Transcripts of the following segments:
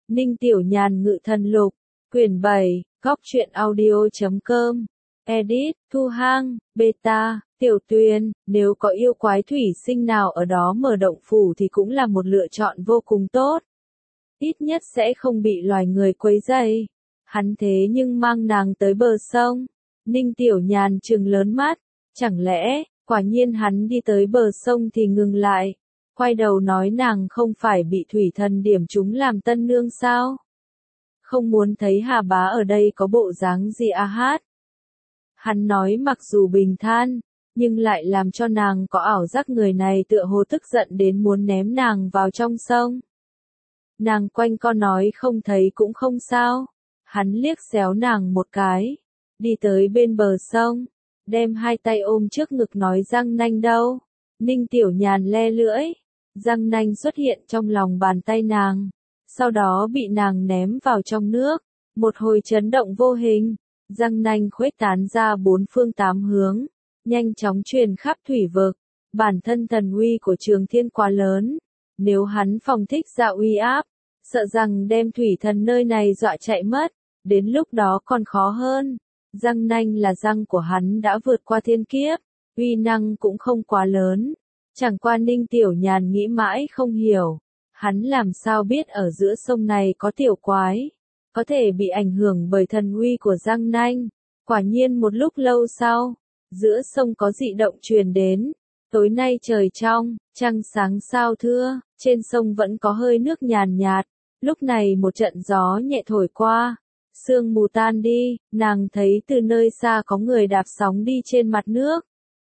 Ninh Tiểu Nhàn Ngự Thần Lục, quyển 7, góc truyện audio.com, edit, Thu Hang, beta, Tiểu Tuyền, nếu có yêu quái thủy sinh nào ở đó mở động phủ thì cũng là một lựa chọn vô cùng tốt. Ít nhất sẽ không bị loài người quấy rầy. Hắn thế nhưng mang nàng tới bờ sông. Ninh Tiểu Nhàn trừng lớn mắt, chẳng lẽ, quả nhiên hắn đi tới bờ sông thì ngừng lại. Quay đầu nói nàng không phải bị thủy thần điểm chúng làm tân nương sao? Không muốn thấy Hà Bá ở đây có bộ dáng gì a hát. Hắn nói mặc dù bình than, nhưng lại làm cho nàng có ảo giác người này tựa hồ tức giận đến muốn ném nàng vào trong sông. Nàng quanh co nói không thấy cũng không sao. Hắn liếc xéo nàng một cái, đi tới bên bờ sông, đem hai tay ôm trước ngực nói răng nanh đâu. Ninh Tiểu Nhàn le lưỡi, răng nanh xuất hiện trong lòng bàn tay nàng, sau đó bị nàng ném vào trong nước, một hồi chấn động vô hình, răng nanh khuếch tán ra bốn phương tám hướng, nhanh chóng truyền khắp thủy vực. Bản thân thần uy của Trường Thiên quá lớn, nếu hắn phóng thích ra uy áp, sợ rằng đem thủy thần nơi này dọa chạy mất, đến lúc đó còn khó hơn. Răng nanh là răng của hắn đã vượt qua thiên kiếp, uy năng cũng không quá lớn. Chẳng qua Ninh Tiểu Nhàn nghĩ mãi không hiểu, hắn làm sao biết ở giữa sông này có tiểu quái, có thể bị ảnh hưởng bởi thần uy của răng nanh. Quả nhiên một lúc lâu sau, giữa sông có dị động truyền đến. Tối nay trời trong, trăng sáng sao thưa, trên sông vẫn có hơi nước nhàn nhạt. Lúc này một trận gió nhẹ thổi qua, sương mù tan đi, nàng thấy từ nơi xa có người đạp sóng đi trên mặt nước.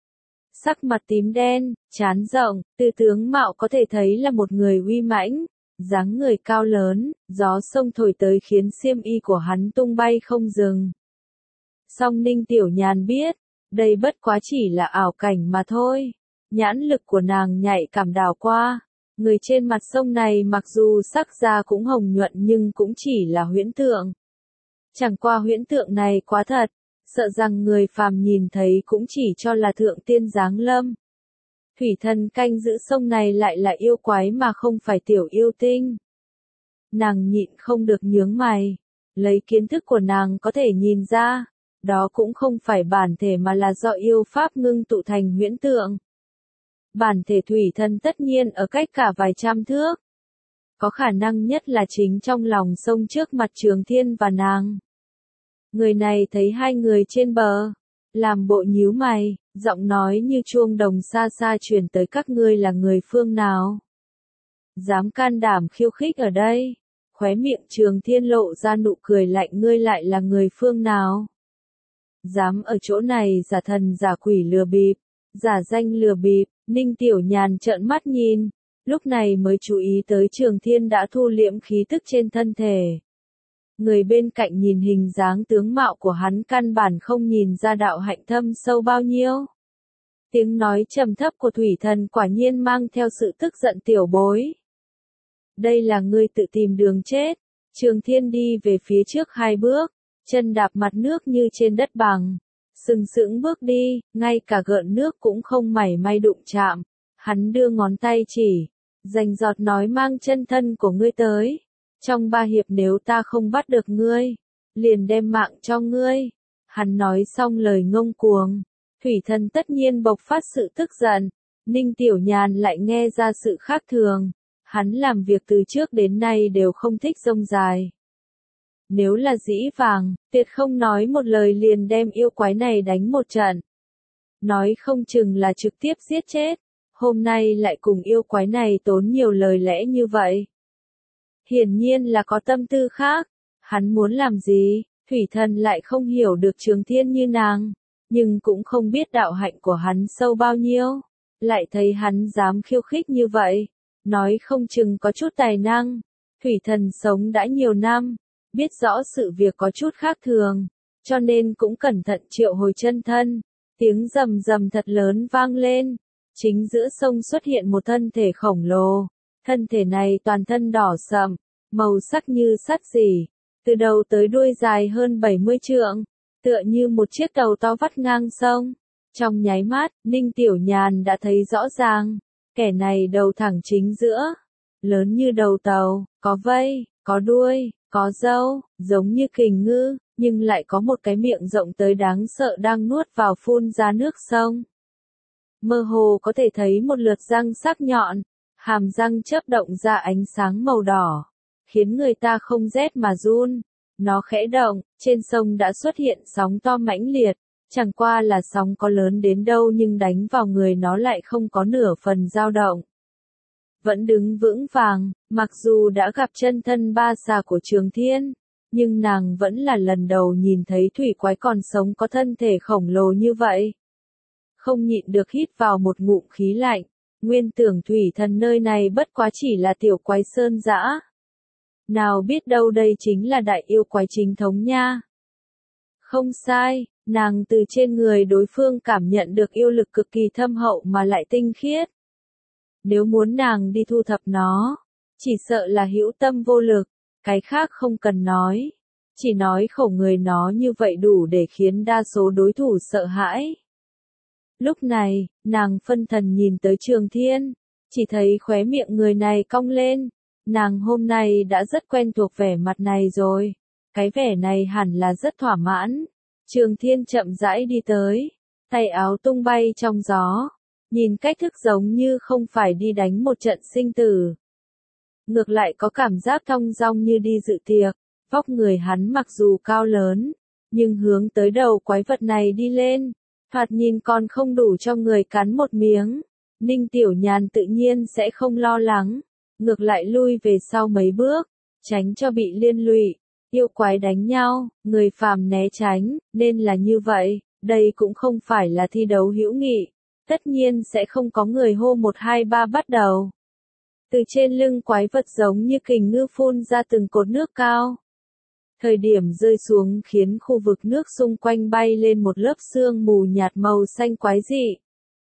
Sắc mặt tím đen, trán rộng, từ tướng mạo có thể thấy là một người uy mãnh, dáng người cao lớn, gió sông thổi tới khiến xiêm y của hắn tung bay không dừng. Song Ninh Tiểu Nhàn biết, đây bất quá chỉ là ảo cảnh mà thôi. Nhãn lực của nàng nhạy cảm đảo qua, người trên mặt sông này mặc dù sắc da cũng hồng nhuận nhưng cũng chỉ là huyễn tượng. Chẳng qua huyễn tượng này quá thật, sợ rằng người phàm nhìn thấy cũng chỉ cho là thượng tiên giáng lâm. Thủy thần canh giữ sông này lại là yêu quái mà không phải tiểu yêu tinh. Nàng nhịn không được nhướng mày, lấy kiến thức của nàng có thể nhìn ra, đó cũng không phải bản thể mà là do yêu pháp ngưng tụ thành huyễn tượng. Bản thể thủy thần tất nhiên ở cách cả vài trăm thước. Có khả năng nhất là chính trong lòng sông trước mặt Trường Thiên và nàng. Người này thấy hai người trên bờ, làm bộ nhíu mày, giọng nói như chuông đồng xa xa truyền tới các ngươi là người phương nào. Dám can đảm khiêu khích ở đây, khóe miệng Trường Thiên lộ ra nụ cười lạnh, ngươi lại là người phương nào. Dám ở chỗ này giả thần giả quỷ lừa bịp, giả danh lừa bịp. Ninh Tiểu Nhàn trợn mắt nhìn, lúc này mới chú ý tới Trường Thiên đã thu liễm khí tức trên thân thể. Người bên cạnh nhìn hình dáng tướng mạo của hắn căn bản không nhìn ra đạo hạnh thâm sâu bao nhiêu. Tiếng nói trầm thấp của thủy thần quả nhiên mang theo sự tức giận, tiểu bối. Đây là ngươi tự tìm đường chết. Trường Thiên đi về phía trước hai bước, chân đạp mặt nước như trên đất bằng. Sừng sững bước đi, ngay cả gợn nước cũng không mảy may đụng chạm. Hắn đưa ngón tay chỉ, rành giọt nói mang chân thân của ngươi tới. Trong 3 hiệp nếu ta không bắt được ngươi, liền đem mạng cho ngươi. Hắn nói xong lời ngông cuồng, thủy thần tất nhiên bộc phát sự tức giận. Ninh Tiểu Nhàn lại nghe ra sự khác thường. Hắn làm việc từ trước đến nay đều không thích rông dài. Nếu là dĩ vàng, tuyệt không nói một lời liền đem yêu quái này đánh một trận. Nói không chừng là trực tiếp giết chết. Hôm nay lại cùng yêu quái này tốn nhiều lời lẽ như vậy. Hiển nhiên là có tâm tư khác. Hắn muốn làm gì? Thủy thần lại không hiểu được Trường Thiên như nàng, nhưng cũng không biết đạo hạnh của hắn sâu bao nhiêu. Lại thấy hắn dám khiêu khích như vậy, nói không chừng có chút tài năng. Thủy thần sống đã nhiều năm, biết rõ sự việc có chút khác thường, cho nên cũng cẩn thận triệu hồi chân thân. Tiếng rầm rầm thật lớn vang lên, chính giữa sông xuất hiện một thân thể khổng lồ. Thân thể này toàn thân đỏ sậm, màu sắc như sắt rỉ, từ đầu tới đuôi dài hơn 70 trượng, tựa như một chiếc tàu to vắt ngang sông. Trong nháy mắt, Ninh Tiểu Nhàn đã thấy rõ ràng, kẻ này đầu thẳng chính giữa, lớn như đầu tàu, có vây, có đuôi, có râu, giống như kình ngư, nhưng lại có một cái miệng rộng tới đáng sợ đang nuốt vào phun ra nước sông. Mơ hồ có thể thấy một lượt răng sắc nhọn, hàm răng chớp động ra ánh sáng màu đỏ, khiến người ta không rét mà run. Nó khẽ động, trên sông đã xuất hiện sóng to mãnh liệt, chẳng qua là sóng có lớn đến đâu nhưng đánh vào người nó lại không có nửa phần dao động. Vẫn đứng vững vàng, mặc dù đã gặp chân thân ba xà của Trường Thiên, nhưng nàng vẫn là lần đầu nhìn thấy thủy quái còn sống có thân thể khổng lồ như vậy. Không nhịn được hít vào một ngụm khí lạnh, nguyên tưởng thủy thần nơi này bất quá chỉ là tiểu quái sơn dã. Nào biết đâu đây chính là đại yêu quái chính thống nha. Không sai, nàng từ trên người đối phương cảm nhận được yêu lực cực kỳ thâm hậu mà lại tinh khiết. Nếu muốn nàng đi thu thập nó, chỉ sợ là hữu tâm vô lực, cái khác không cần nói. Chỉ nói khẩu người nó như vậy đủ để khiến đa số đối thủ sợ hãi. Lúc này, nàng phân thần nhìn tới Trường Thiên, chỉ thấy khóe miệng người này cong lên. Nàng hôm nay đã rất quen thuộc vẻ mặt này rồi. Cái vẻ này hẳn là rất thỏa mãn. Trường Thiên chậm rãi đi tới, tay áo tung bay trong gió. Nhìn cách thức giống như không phải đi đánh một trận sinh tử. Ngược lại có cảm giác thong dong như đi dự tiệc. Vóc người hắn mặc dù cao lớn, nhưng hướng tới đầu quái vật này đi lên. Thoạt nhìn còn không đủ cho người cắn một miếng. Ninh Tiểu Nhàn tự nhiên sẽ không lo lắng. Ngược lại lui về sau mấy bước, tránh cho bị liên lụy. Yêu quái đánh nhau, người phàm né tránh, nên là như vậy. Đây cũng không phải là thi đấu hữu nghị. Tất nhiên sẽ không có người hô 1 2 3 bắt đầu. Từ trên lưng quái vật giống như kình ngư phun ra từng cột nước cao. Thời điểm rơi xuống khiến khu vực nước xung quanh bay lên một lớp sương mù nhạt màu xanh quái dị.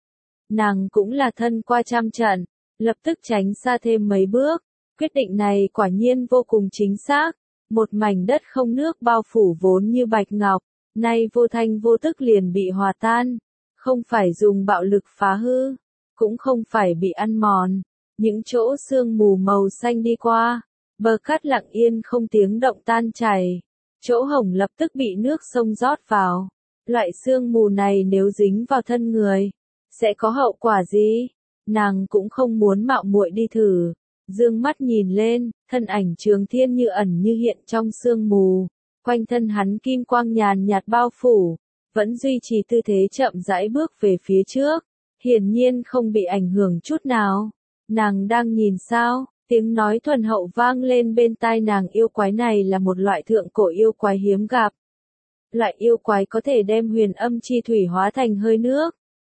Nàng cũng là thân qua trăm trận, lập tức tránh xa thêm mấy bước. Quyết định này quả nhiên vô cùng chính xác. Một mảnh đất không nước bao phủ vốn như bạch ngọc, nay vô thanh vô tức liền bị hòa tan. Không phải dùng bạo lực phá hư, cũng không phải bị ăn mòn. Những chỗ sương mù màu xanh đi qua, bờ cát lặng yên không tiếng động tan chảy. Chỗ hổng lập tức bị nước sông rót vào. Loại sương mù này nếu dính vào thân người, sẽ có hậu quả gì? Nàng cũng không muốn mạo muội đi thử. Dương mắt nhìn lên, thân ảnh Trường Thiên như ẩn như hiện trong sương mù. Quanh thân hắn kim quang nhàn nhạt bao phủ, vẫn duy trì tư thế chậm rãi bước về phía trước. Hiển nhiên không bị ảnh hưởng chút nào. Nàng đang nhìn sao? Tiếng nói thuần hậu vang lên bên tai nàng. Yêu quái này là một loại thượng cổ yêu quái hiếm gặp. Loại yêu quái có thể đem huyền âm chi thủy hóa thành hơi nước.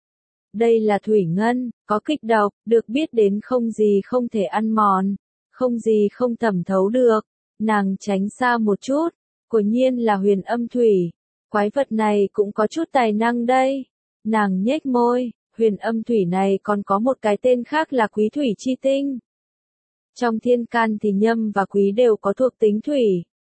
Đây là thủy ngân, có kịch độc, được biết đến không gì không thể ăn mòn, không gì không thẩm thấu được. Nàng tránh xa một chút, quả nhiên là huyền âm thủy. Quái vật này cũng có chút tài năng đây. Nàng nhếch môi, huyền âm thủy này còn có một cái tên khác là quý thủy chi tinh. Trong thiên can thì nhâm và quý đều có thuộc tính thủy.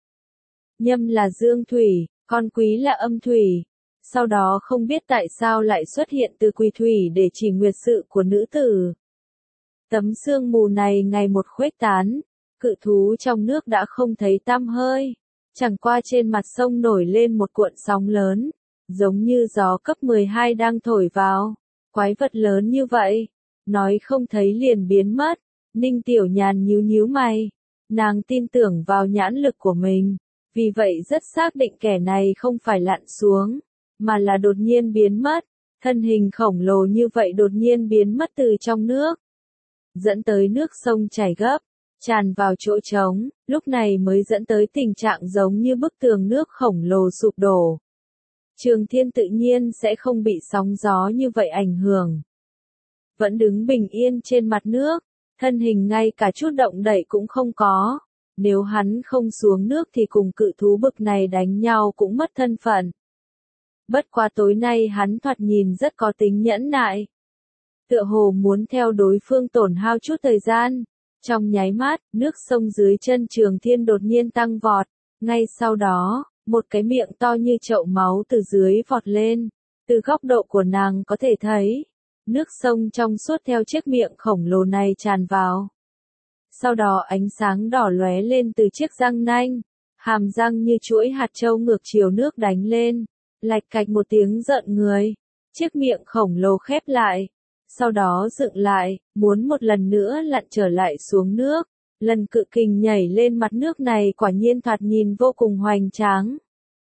Nhâm là dương thủy, còn quý là âm thủy. Sau đó không biết tại sao lại xuất hiện từ quý thủy để chỉ nguyệt sự của nữ tử. Tấm sương mù này ngày một khuếch tán, cự thú trong nước đã không thấy tăm hơi. Chẳng qua trên mặt sông nổi lên một cuộn sóng lớn, giống như gió cấp 12 đang thổi vào. Quái vật lớn như vậy, nói không thấy liền biến mất. Ninh Tiểu Nhàn nhíu nhíu mày, nàng tin tưởng vào nhãn lực của mình, vì vậy rất xác định kẻ này không phải lặn xuống, mà là đột nhiên biến mất. Thân hình khổng lồ như vậy đột nhiên biến mất từ trong nước, dẫn tới nước sông chảy gấp, tràn vào chỗ trống, lúc này mới dẫn tới tình trạng giống như bức tường nước khổng lồ sụp đổ. Trường Thiên tự nhiên sẽ không bị sóng gió như vậy ảnh hưởng. Vẫn đứng bình yên trên mặt nước, thân hình ngay cả chút động đậy cũng không có. Nếu hắn không xuống nước thì cùng cự thú bực này đánh nhau cũng mất thân phận. Bất quá tối nay hắn thoạt nhìn rất có tính nhẫn nại. Tựa hồ muốn theo đối phương tổn hao chút thời gian. Trong nháy mắt, nước sông dưới chân Trường Thiên đột nhiên tăng vọt. Ngay sau đó, một cái miệng to như chậu máu từ dưới vọt lên. Từ góc độ của nàng có thể thấy, nước sông trong suốt theo chiếc miệng khổng lồ này tràn vào. Sau đó ánh sáng đỏ lóe lên từ chiếc răng nanh, hàm răng như chuỗi hạt châu ngược chiều nước đánh lên, lạch cạch một tiếng rợn người, chiếc miệng khổng lồ khép lại, sau đó dựng lại, muốn một lần nữa lặn trở lại xuống nước. Lần cự kình nhảy lên mặt nước này quả nhiên thoạt nhìn vô cùng hoành tráng,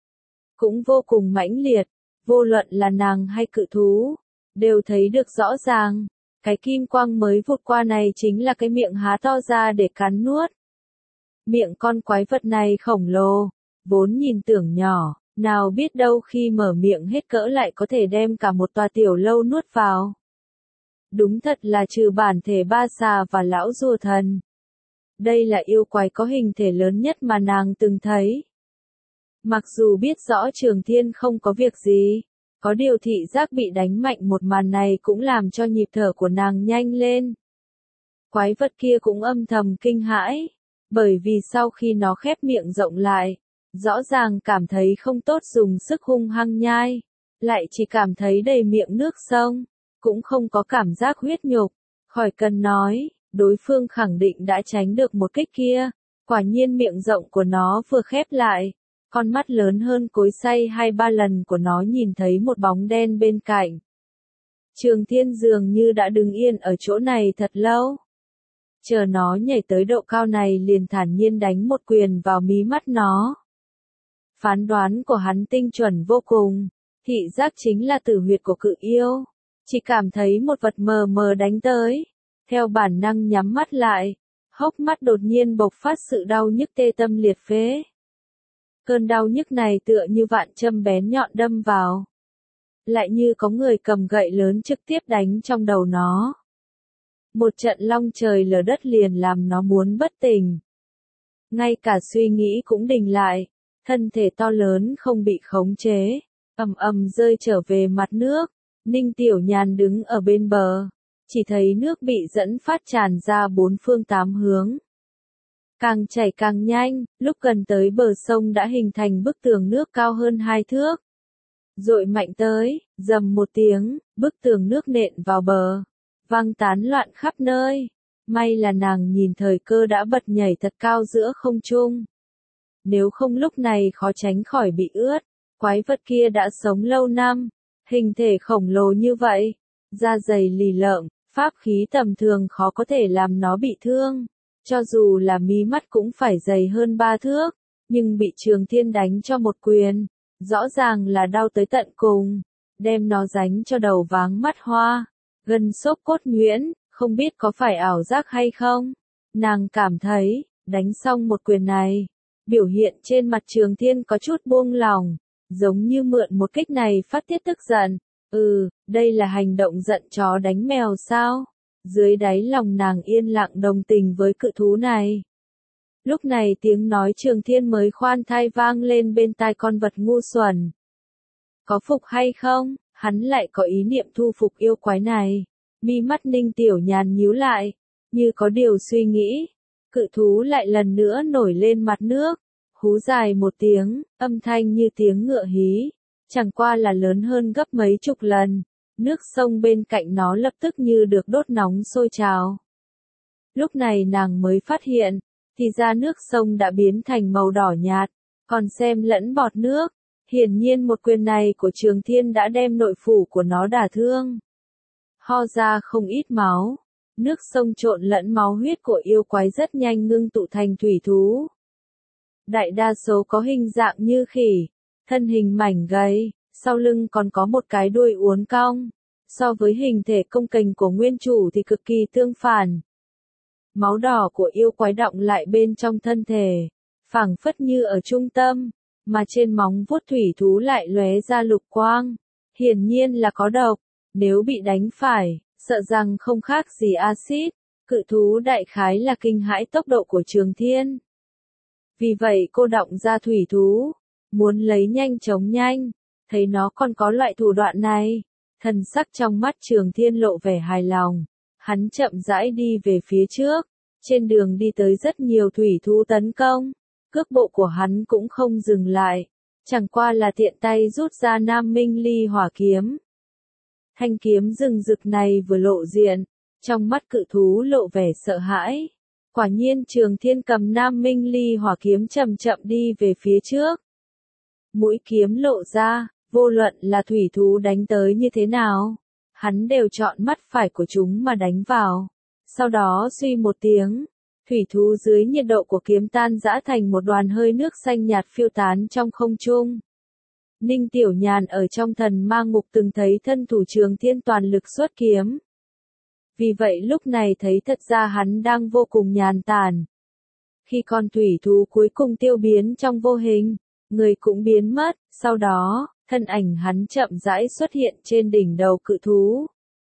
cũng vô cùng mãnh liệt, vô luận là nàng hay cự thú, đều thấy được rõ ràng, cái kim quang mới vụt qua này chính là cái miệng há to ra để cắn nuốt. Miệng con quái vật này khổng lồ, vốn nhìn tưởng nhỏ, nào biết đâu khi mở miệng hết cỡ lại có thể đem cả một tòa tiểu lâu nuốt vào. Đúng thật là trừ bản thể ba xà và lão rùa thần. Đây là yêu quái có hình thể lớn nhất mà nàng từng thấy. Mặc dù biết rõ Trường Thiên không có việc gì, có điều thị giác bị đánh mạnh một màn này cũng làm cho nhịp thở của nàng nhanh lên. Quái vật kia cũng âm thầm kinh hãi, bởi vì sau khi nó khép miệng rộng lại, rõ ràng cảm thấy không tốt dùng sức hung hăng nhai, lại chỉ cảm thấy đầy miệng nước sông, cũng không có cảm giác huyết nhục, khỏi cần nói. Đối phương khẳng định đã tránh được một kích kia, quả nhiên miệng rộng của nó vừa khép lại, con mắt lớn hơn cối xay 2-3 lần của nó nhìn thấy một bóng đen bên cạnh. Trường Thiên dường như đã đứng yên ở chỗ này thật lâu. Chờ nó nhảy tới độ cao này liền thản nhiên đánh một quyền vào mí mắt nó. Phán đoán của hắn tinh chuẩn vô cùng, thị giác chính là tử huyệt của cự yêu, chỉ cảm thấy một vật mờ mờ đánh tới. Theo bản năng nhắm mắt lại, hốc mắt đột nhiên bộc phát sự đau nhức tê tâm liệt phế. Cơn đau nhức này tựa như vạn châm bén nhọn đâm vào. Lại như có người cầm gậy lớn trực tiếp đánh trong đầu nó. Một trận long trời lở đất liền làm nó muốn bất tỉnh. Ngay cả suy nghĩ cũng đình lại, thân thể to lớn không bị khống chế, ầm ầm rơi trở về mặt nước. Ninh Tiểu Nhàn đứng ở bên bờ. Chỉ thấy nước bị dẫn phát tràn ra bốn phương tám hướng. Càng chảy càng nhanh, lúc gần tới bờ sông đã hình thành bức tường nước cao hơn 2 thước. Dội mạnh tới, rầm một tiếng, bức tường nước nện vào bờ, văng tán loạn khắp nơi. May là nàng nhìn thời cơ đã bật nhảy thật cao giữa không trung. Nếu không lúc này khó tránh khỏi bị ướt, quái vật kia đã sống lâu năm, hình thể khổng lồ như vậy, da dày lì lợm. Pháp khí tầm thường khó có thể làm nó bị thương, cho dù là mí mắt cũng phải dày hơn 3 thước, nhưng bị Trường Thiên đánh cho một quyền, rõ ràng là đau tới tận cùng, đem nó đánh cho đầu váng mắt hoa, gân xốp cốt nhuyễn, không biết có phải ảo giác hay không. Nàng cảm thấy, đánh xong một quyền này, biểu hiện trên mặt Trường Thiên có chút buông lỏng, giống như mượn một kích này phát tiết tức giận. Đây là hành động giận chó đánh mèo sao? Dưới đáy lòng nàng yên lặng đồng tình với cự thú này. Lúc này tiếng nói Trường Thiên mới khoan thai vang lên bên tai con vật ngu xuẩn. Có phục hay không? Hắn lại có ý niệm thu phục yêu quái này. Mi mắt Ninh Tiểu Nhàn nhíu lại, như có điều suy nghĩ. Cự thú lại lần nữa nổi lên mặt nước, hú dài một tiếng, âm thanh như tiếng ngựa hí. Chẳng qua là lớn hơn gấp mấy chục lần, nước sông bên cạnh nó lập tức như được đốt nóng sôi trào. Lúc này nàng mới phát hiện, thì ra nước sông đã biến thành màu đỏ nhạt, còn xem lẫn bọt nước, hiển nhiên một quyền này của Trường Thiên đã đem nội phủ của nó đả thương. Ho ra không ít máu, nước sông trộn lẫn máu huyết của yêu quái rất nhanh ngưng tụ thành thủy thú. Đại đa số có hình dạng như khỉ. Thân hình mảnh gầy, sau lưng còn có một cái đuôi uốn cong, so với hình thể cồng kềnh của nguyên chủ thì cực kỳ tương phản. Máu đỏ của yêu quái đọng lại bên trong thân thể, phảng phất như ở trung tâm, mà trên móng vuốt thủy thú lại lóe ra lục quang, hiển nhiên là có độc, nếu bị đánh phải, sợ rằng không khác gì axit. Cự thú đại khái là kinh hãi tốc độ của Trường Thiên. Vì vậy cô động ra thủy thú. Muốn lấy nhanh chống nhanh, thấy nó còn có loại thủ đoạn này, thần sắc trong mắt Trường Thiên lộ vẻ hài lòng, hắn chậm rãi đi về phía trước, trên đường đi tới rất nhiều thủy thú tấn công, cước bộ của hắn cũng không dừng lại, chẳng qua là tiện tay rút ra Nam Minh Ly hỏa kiếm. Thanh kiếm rừng rực này vừa lộ diện, trong mắt cự thú lộ vẻ sợ hãi, Quả nhiên Trường Thiên cầm Nam Minh Ly hỏa kiếm chậm chậm đi về phía trước. Mũi kiếm lộ ra, vô luận là thủy thú đánh tới như thế nào, hắn đều chọn mắt phải của chúng mà đánh vào. Sau đó suy một tiếng, thủy thú dưới nhiệt độ của kiếm tan rã thành một đoàn hơi nước xanh nhạt phiêu tán trong không trung. Ninh Tiểu Nhàn ở trong thần ma ngục từng thấy thân thủ Trường Thiên toàn lực xuất kiếm. Vì vậy lúc này thấy thật ra hắn đang vô cùng nhàn tản. Khi con thủy thú cuối cùng tiêu biến trong vô hình, người cũng biến mất, sau đó, thân ảnh hắn chậm rãi xuất hiện trên đỉnh đầu cự thú.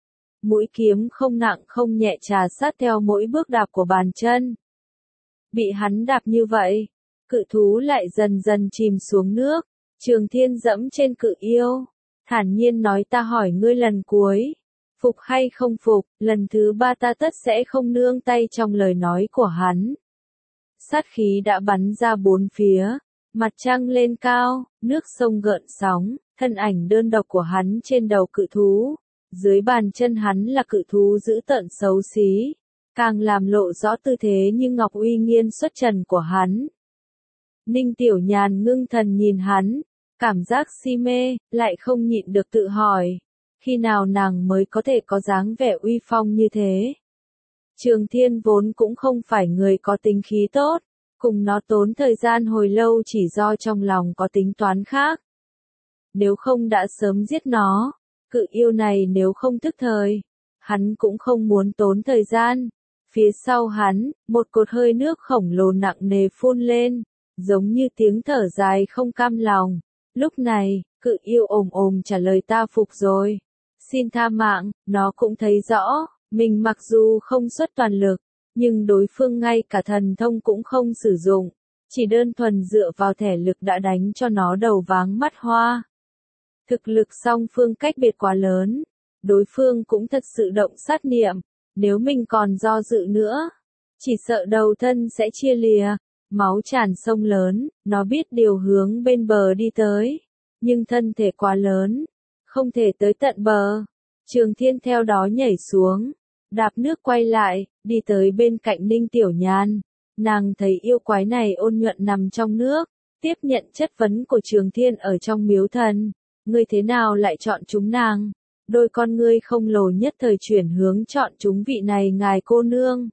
Mũi kiếm không nặng không nhẹ trà sát theo mỗi bước đạp của bàn chân. Bị hắn đạp như vậy, cự thú lại dần dần chìm xuống nước. Trường Thiên dẫm trên cự yêu, thản nhiên nói ta hỏi ngươi lần cuối, phục hay không phục, lần thứ ba ta tất sẽ không nương tay trong lời nói của hắn. Sát khí đã bắn ra bốn phía, mặt trăng lên cao, nước sông gợn sóng, thân ảnh đơn độc của hắn trên đầu cự thú, dưới bàn chân hắn là cự thú dữ tợn xấu xí, càng làm lộ rõ tư thế như ngọc uy nghiêm xuất trần của hắn. Ninh Tiểu Nhàn ngưng thần nhìn hắn, cảm giác si mê, lại không nhịn được tự hỏi, khi nào nàng mới có thể có dáng vẻ uy phong như thế. Trường Thiên vốn cũng không phải người có tính khí tốt, cùng nó tốn thời gian hồi lâu chỉ do trong lòng có tính toán khác. Nếu không đã sớm giết nó, cự yêu này nếu không thức thời, hắn cũng không muốn tốn thời gian. Phía sau hắn, một cột hơi nước khổng lồ nặng nề phun lên, giống như tiếng thở dài không cam lòng. Lúc này, cự yêu ồm ồm trả lời ta phục rồi. Xin tha mạng, nó cũng thấy rõ, mình mặc dù không xuất toàn lực, nhưng đối phương ngay cả thần thông cũng không sử dụng, chỉ đơn thuần dựa vào thể lực đã đánh cho nó đầu váng mắt hoa. Thực lực song phương cách biệt quá lớn, đối phương cũng thật sự động sát niệm, nếu mình còn do dự nữa, chỉ sợ đầu thân sẽ chia lìa, máu tràn sông lớn, nó biết điều hướng bên bờ đi tới, nhưng thân thể quá lớn, không thể tới tận bờ. Trường Thiên theo đó nhảy xuống, đạp nước quay lại, đi tới bên cạnh Ninh Tiểu Nhàn. Nàng thấy yêu quái này ôn nhuận nằm trong nước, tiếp nhận chất vấn của Trường Thiên ở trong miếu thần. Ngươi thế nào lại chọn chúng nàng? Đôi con ngươi không lồ nhất thời chuyển hướng chọn chúng vị này ngài cô nương.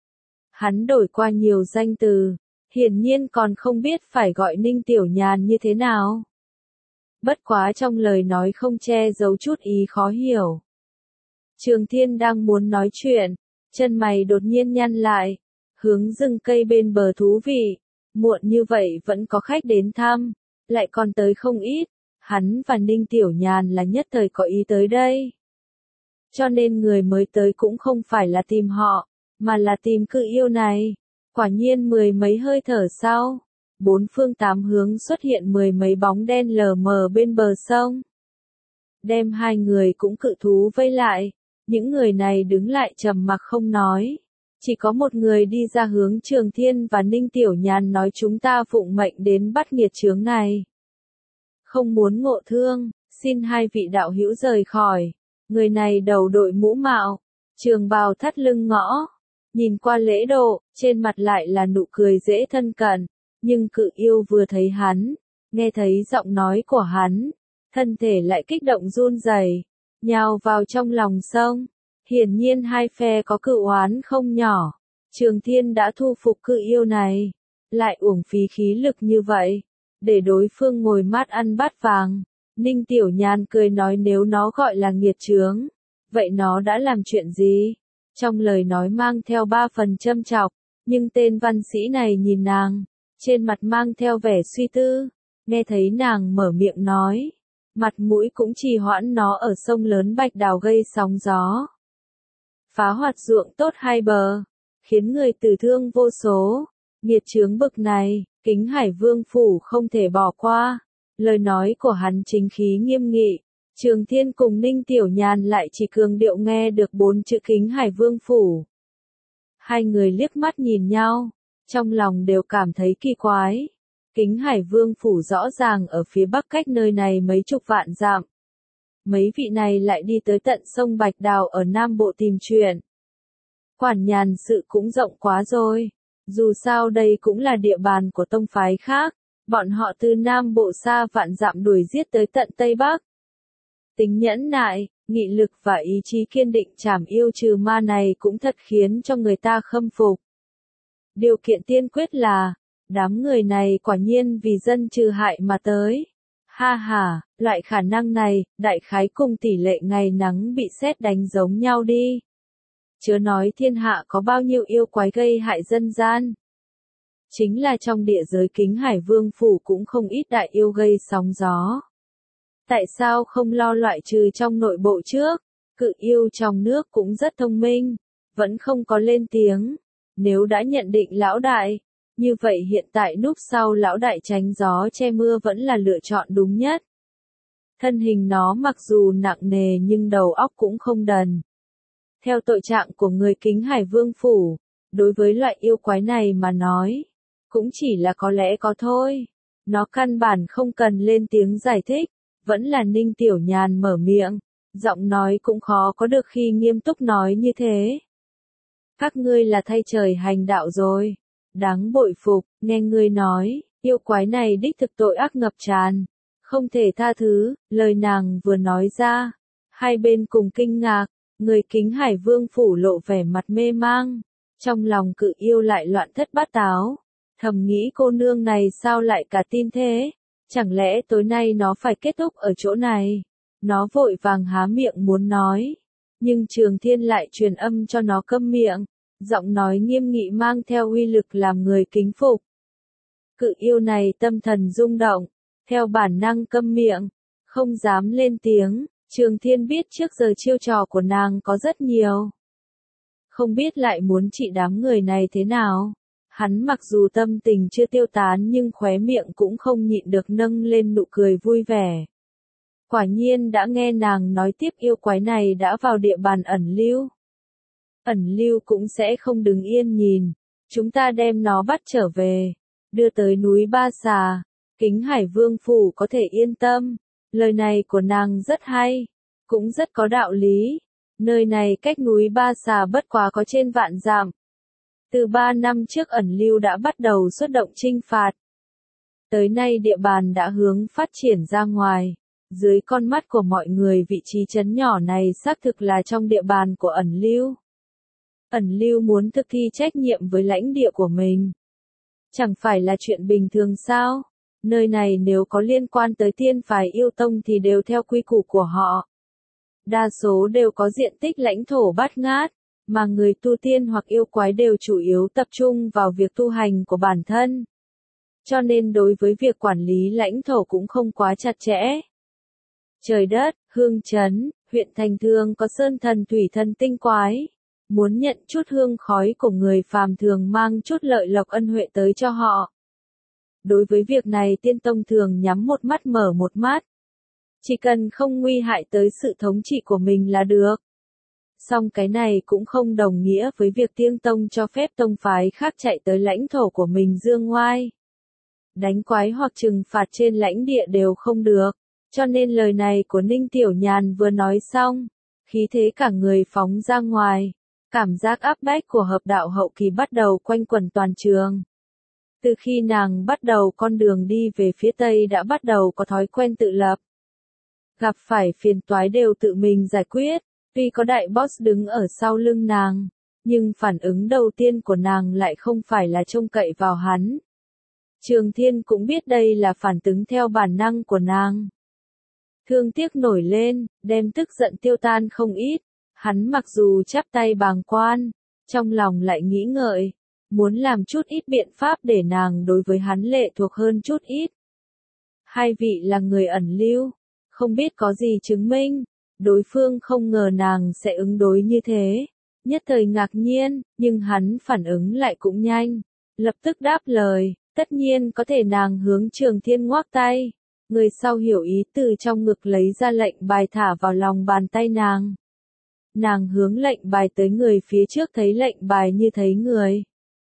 Hắn đổi qua nhiều danh từ, hiển nhiên còn không biết phải gọi Ninh Tiểu Nhàn như thế nào. Bất quá trong lời nói không che giấu chút ý khó hiểu. Trường Thiên đang muốn nói chuyện, chân mày đột nhiên nhăn lại, hướng rừng cây bên bờ thú vị, muộn như vậy vẫn có khách đến thăm, lại còn tới không ít, hắn và Ninh Tiểu Nhàn là nhất thời có ý tới đây. Cho nên người mới tới cũng không phải là tìm họ, mà là tìm cự yêu này. Quả nhiên mười mấy hơi thở sau, bốn phương tám hướng xuất hiện mười mấy bóng đen lờ mờ bên bờ sông. Đem hai người cũng cự thú vây lại, những người này đứng lại trầm mặc không nói. Chỉ có một người đi ra hướng Trường Thiên và Ninh Tiểu Nhàn nói chúng ta phụng mệnh đến bắt nghiệt chướng này. Không muốn ngộ thương, xin hai vị đạo hữu rời khỏi. Người này đầu đội mũ mạo, trường bào thắt lưng ngõ. Nhìn qua lễ độ, trên mặt lại là nụ cười dễ thân cận, nhưng cự yêu vừa thấy hắn, nghe thấy giọng nói của hắn, thân thể lại kích động run rẩy, nhào vào trong lòng sông. Hiển nhiên hai phe có cự oán không nhỏ. Trường Thiên đã thu phục cự yêu này, lại uổng phí khí lực như vậy, để đối phương ngồi mát ăn bát vàng. Ninh Tiểu Nhàn cười nói nếu nó gọi là nghiệt chướng, vậy nó đã làm chuyện gì? Trong lời nói mang theo ba phần châm chọc, nhưng tên văn sĩ này nhìn nàng, trên mặt mang theo vẻ suy tư, nghe thấy nàng mở miệng nói, mặt mũi cũng trì hoãn nó ở sông lớn Bạch Đào gây sóng gió. Phá hoạt ruộng tốt hai bờ, khiến người tử thương vô số, nghiệt chướng bực này, Kính Hải Vương Phủ không thể bỏ qua. Lời nói của hắn chính khí nghiêm nghị, Trường Thiên cùng Ninh Tiểu Nhàn lại chỉ cường điệu nghe được bốn chữ Kính Hải Vương Phủ. Hai người liếc mắt nhìn nhau, trong lòng đều cảm thấy kỳ quái. Kính Hải Vương Phủ rõ ràng ở phía bắc cách nơi này mấy chục vạn dặm. Mấy vị này lại đi tới tận sông Bạch Đào ở Nam Bộ tìm chuyện. Quản nhàn sự cũng rộng quá rồi. Dù sao đây cũng là địa bàn của tông phái khác, bọn họ từ Nam Bộ xa vạn dặm đuổi giết tới tận Tây Bắc. Tính nhẫn nại, nghị lực và ý chí kiên định trảm yêu trừ ma này cũng thật khiến cho người ta khâm phục. Điều kiện tiên quyết là, đám người này quả nhiên vì dân trừ hại mà tới. Ha ha, loại khả năng này, đại khái cùng tỷ lệ ngày nắng bị sét đánh giống nhau đi. Chớ nói thiên hạ có bao nhiêu yêu quái gây hại dân gian. Chính là trong địa giới Kính Hải Vương Phủ cũng không ít đại yêu gây sóng gió. Tại sao không lo loại trừ trong nội bộ trước? Cự yêu trong nước cũng rất thông minh, vẫn không có lên tiếng. Nếu đã nhận định lão đại, như vậy hiện tại núp sau lão đại tránh gió che mưa vẫn là lựa chọn đúng nhất. Thân hình nó mặc dù nặng nề nhưng đầu óc cũng không đần. Theo tội trạng của người Kính Hải Vương Phủ, đối với loại yêu quái này mà nói, cũng chỉ là có lẽ có thôi. Nó căn bản không cần lên tiếng giải thích, vẫn là Ninh Tiểu Nhàn mở miệng, giọng nói cũng khó có được khi nghiêm túc nói như thế. Các ngươi là thay trời hành đạo rồi, đáng bội phục, nghe ngươi nói, yêu quái này đích thực tội ác ngập tràn, không thể tha thứ, lời nàng vừa nói ra, hai bên cùng kinh ngạc, người Kính Hải Vương Phủ lộ vẻ mặt mê mang, trong lòng cự yêu lại loạn thất bát táo, thầm nghĩ cô nương này sao lại cả tin thế, chẳng lẽ tối nay nó phải kết thúc ở chỗ này, nó vội vàng há miệng muốn nói, nhưng Trường Thiên lại truyền âm cho nó câm miệng, giọng nói nghiêm nghị mang theo uy lực làm người kính phục. Cự yêu này tâm thần rung động, theo bản năng câm miệng, không dám lên tiếng. Trường Thiên biết trước giờ chiêu trò của nàng có rất nhiều. Không biết lại muốn trị đám người này thế nào. Hắn mặc dù tâm tình chưa tiêu tán nhưng khóe miệng cũng không nhịn được nâng lên nụ cười vui vẻ. Quả nhiên đã nghe nàng nói tiếp yêu quái này đã vào địa bàn ẩn lưu. Ẩn lưu cũng sẽ không đứng yên nhìn. Chúng ta đem nó bắt trở về. Đưa tới núi Ba Xà. Kính Hải Vương Phủ có thể yên tâm. Lời này của nàng rất hay, cũng rất có đạo lý. Nơi này cách núi Ba Xà bất quá có trên vạn dặm. Từ 3 năm trước ẩn lưu đã bắt đầu xuất động chinh phạt. Tới nay địa bàn đã hướng phát triển ra ngoài. Dưới con mắt của mọi người vị trí trấn nhỏ này xác thực là trong địa bàn của ẩn lưu. Ẩn lưu muốn thực thi trách nhiệm với lãnh địa của mình. Chẳng phải là chuyện bình thường sao? Nơi này nếu có liên quan tới tiên phái yêu tông thì đều theo quy củ của họ. Đa số đều có diện tích lãnh thổ bát ngát, mà người tu tiên hoặc yêu quái đều chủ yếu tập trung vào việc tu hành của bản thân. Cho nên đối với việc quản lý lãnh thổ cũng không quá chặt chẽ. Trời đất, hương trấn, huyện thành thường có sơn thần thủy thần tinh quái. Muốn nhận chút hương khói của người phàm thường mang chút lợi lộc ân huệ tới cho họ. Đối với việc này tiên tông thường nhắm một mắt mở một mắt. Chỉ cần không nguy hại tới sự thống trị của mình là được. Song cái này cũng không đồng nghĩa với việc tiên tông cho phép tông phái khác chạy tới lãnh thổ của mình dương ngoai. Đánh quái hoặc trừng phạt trên lãnh địa đều không được. Cho nên lời này của Ninh Tiểu Nhàn vừa nói xong, khí thế cả người phóng ra ngoài. Cảm giác áp bách của hợp đạo hậu kỳ bắt đầu quanh quẩn toàn trường. Từ khi nàng bắt đầu con đường đi về phía Tây đã bắt đầu có thói quen tự lập. Gặp phải phiền toái đều tự mình giải quyết, tuy có đại boss đứng ở sau lưng nàng, nhưng phản ứng đầu tiên của nàng lại không phải là trông cậy vào hắn. Trường Thiên cũng biết đây là phản ứng theo bản năng của nàng. Thương tiếc nổi lên, đem tức giận tiêu tan không ít, hắn mặc dù chắp tay bàng quan, trong lòng lại nghĩ ngợi. Muốn làm chút ít biện pháp để nàng đối với hắn lệ thuộc hơn chút ít. Hai vị là người ẩn lưu, không biết có gì chứng minh, đối phương không ngờ nàng sẽ ứng đối như thế. Nhất thời ngạc nhiên, nhưng hắn phản ứng lại cũng nhanh, lập tức đáp lời, tất nhiên có thể. Nàng hướng Trường Thiên ngoắc tay, người sau hiểu ý từ trong ngực lấy ra lệnh bài thả vào lòng bàn tay nàng. Nàng hướng lệnh bài tới người phía trước thấy lệnh bài như thấy người.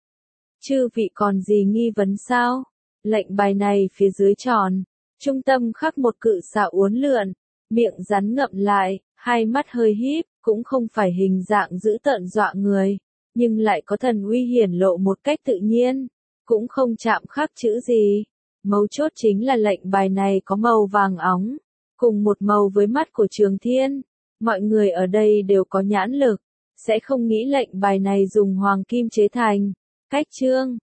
Chư vị còn gì nghi vấn sao? Lệnh bài này phía dưới tròn, trung tâm khắc một cự xà uốn lượn, miệng rắn ngậm lại, hai mắt hơi híp, cũng không phải hình dạng dữ tợn dọa người, nhưng lại có thần uy hiển lộ một cách tự nhiên, cũng không chạm khắc chữ gì. Mấu chốt chính là lệnh bài này có màu vàng óng, cùng một màu với mắt của Trường Thiên. Mọi người ở đây đều có nhãn lực, sẽ không nghĩ lệnh bài này dùng hoàng kim chế thành. Cách chương